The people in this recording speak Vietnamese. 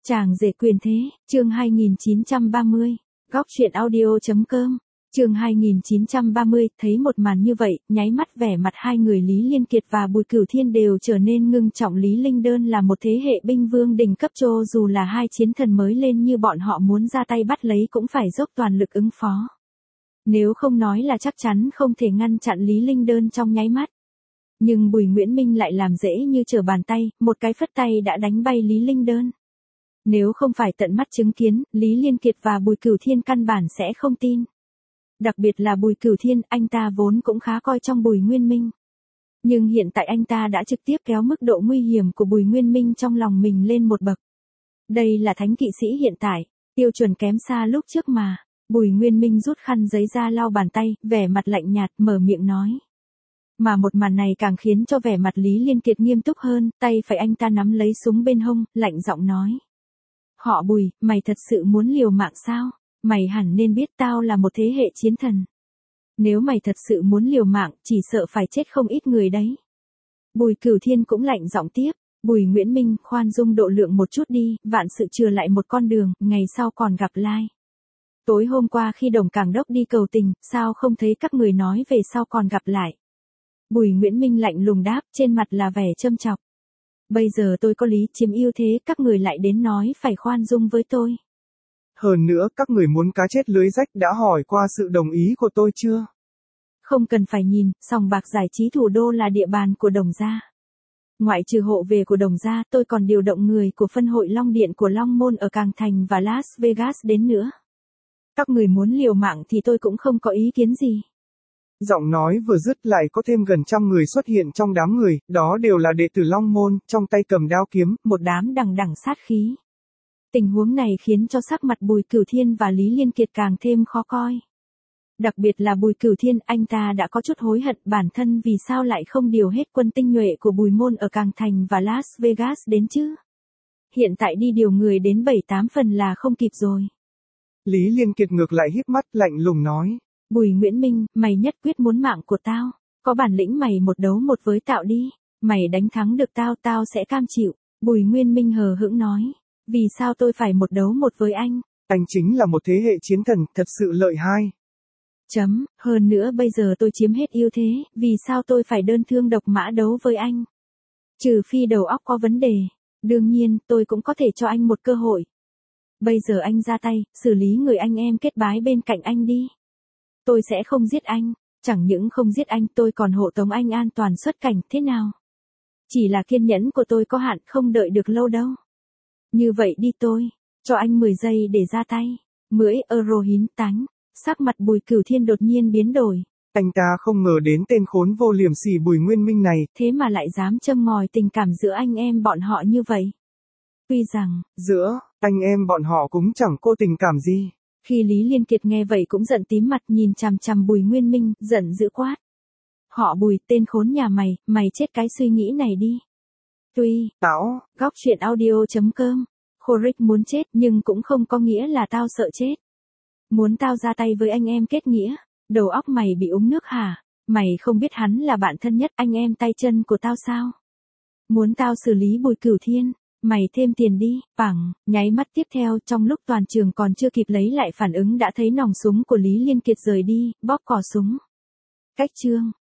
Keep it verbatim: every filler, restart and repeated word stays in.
Chàng rể quyền thế, chương hai nghìn chín trăm ba mươi, góc truyện audio.com, chương hai nghìn chín trăm ba mươi, thấy một màn như vậy, nháy mắt vẻ mặt hai người Lý Liên Kiệt và Bùi Cửu Thiên đều trở nên ngưng trọng. Lý Linh Đơn là một thế hệ binh vương đỉnh cấp, cho dù là hai chiến thần mới lên như bọn họ muốn ra tay bắt lấy cũng phải dốc toàn lực ứng phó. Nếu không nói là chắc chắn không thể ngăn chặn Lý Linh Đơn trong nháy mắt. Nhưng Bùi Nguyễn Minh lại làm dễ như trở bàn tay, một cái phất tay đã đánh bay Lý Linh Đơn. Nếu không phải tận mắt chứng kiến, Lý Liên Kiệt và Bùi Cửu Thiên căn bản sẽ không tin. Đặc biệt là Bùi Cửu Thiên, anh ta vốn cũng khá coi trong Bùi Nguyên Minh. Nhưng hiện tại anh ta đã trực tiếp kéo mức độ nguy hiểm của Bùi Nguyên Minh trong lòng mình lên một bậc. Đây là thánh kỵ sĩ hiện tại, tiêu chuẩn kém xa lúc trước mà. Bùi Nguyên Minh rút khăn giấy ra lau bàn tay, vẻ mặt lạnh nhạt, mở miệng nói. Mà một màn này càng khiến cho vẻ mặt Lý Liên Kiệt nghiêm túc hơn, tay phải anh ta nắm lấy súng bên hông, lạnh giọng nói. Họ Bùi, mày thật sự muốn liều mạng sao? Mày hẳn nên biết tao là một thế hệ chiến thần. Nếu mày thật sự muốn liều mạng, chỉ sợ phải chết không ít người đấy. Bùi Cửu Thiên cũng lạnh giọng tiếp. Bùi Nguyễn Minh, khoan dung độ lượng một chút đi, vạn sự chừa lại một con đường, ngày sau còn gặp lai. Tối hôm qua khi Đồng Cảng Đốc đi cầu tình, sao không thấy các người nói về sau còn gặp lại? Bùi Nguyễn Minh lạnh lùng đáp, trên mặt là vẻ châm chọc. Bây giờ tôi có lý chiếm ưu thế, các người lại đến nói phải khoan dung với tôi. Hơn nữa, các người muốn cá chết lưới rách đã hỏi qua sự đồng ý của tôi chưa? Không cần phải nhìn, sòng bạc giải trí thủ đô là địa bàn của Đồng gia. Ngoại trừ hộ về của Đồng gia, tôi còn điều động người của phân hội Long Điện của Long Môn ở Càng Thành và Las Vegas đến nữa. Các người muốn liều mạng thì tôi cũng không có ý kiến gì. Giọng nói vừa dứt lại có thêm gần trăm người xuất hiện trong đám người, đó đều là đệ tử Long Môn, trong tay cầm đao kiếm, một đám đằng đằng sát khí. Tình huống này khiến cho sắc mặt Bùi Cửu Thiên và Lý Liên Kiệt càng thêm khó coi. Đặc biệt là Bùi Cửu Thiên, anh ta đã có chút hối hận bản thân vì sao lại không điều hết quân tinh nhuệ của Bùi Môn ở Càng Thành và Las Vegas đến chứ. Hiện tại đi điều người đến bảy tám phần là không kịp rồi. Lý Liên Kiệt ngược lại híp mắt lạnh lùng nói. Bùi Nguyễn Minh, mày nhất quyết muốn mạng của tao, có bản lĩnh mày một đấu một với tao đi, mày đánh thắng được tao tao sẽ cam chịu. Bùi Nguyên Minh hờ hững nói, vì sao tôi phải một đấu một với anh? Anh chính là một thế hệ chiến thần, thật sự lợi hai. Chấm, hơn nữa bây giờ tôi chiếm hết ưu thế, vì sao tôi phải đơn thương độc mã đấu với anh? Trừ phi đầu óc có vấn đề, đương nhiên tôi cũng có thể cho anh một cơ hội. Bây giờ anh ra tay, xử lý người anh em kết bái bên cạnh anh đi. Tôi sẽ không giết anh, chẳng những không giết anh tôi còn hộ tống anh an toàn xuất cảnh, thế nào? Chỉ là kiên nhẫn của tôi có hạn, không đợi được lâu đâu. Như vậy đi tôi, cho anh mười giây để ra tay. Mưỡi euro hín tánh, sắc mặt Bùi Cửu Thiên đột nhiên biến đổi. Anh ta không ngờ đến tên khốn vô liềm sỉ Bùi Nguyên Minh này. Thế mà lại dám châm ngòi tình cảm giữa anh em bọn họ như vậy. Tuy rằng, giữa, anh em bọn họ cũng chẳng có tình cảm gì. Khi Lý Liên Kiệt nghe vậy cũng giận tím mặt nhìn chằm chằm Bùi Nguyên Minh, giận dữ quát. Họ Bùi, tên khốn nhà mày, mày chết cái suy nghĩ này đi. Tuy, tao, góc truyện audio.com, Khoric muốn chết nhưng cũng không có nghĩa là tao sợ chết. Muốn tao ra tay với anh em kết nghĩa, đầu óc mày bị uống nước hả? Mày không biết hắn là bạn thân nhất anh em tay chân của tao sao? Muốn tao xử lý Bùi Cửu Thiên? Mày thêm tiền đi, phẳng, nháy mắt tiếp theo trong lúc toàn trường còn chưa kịp lấy lại phản ứng đã thấy nòng súng của Lý Liên Kiệt rời đi, bóp cò súng. Cách chương.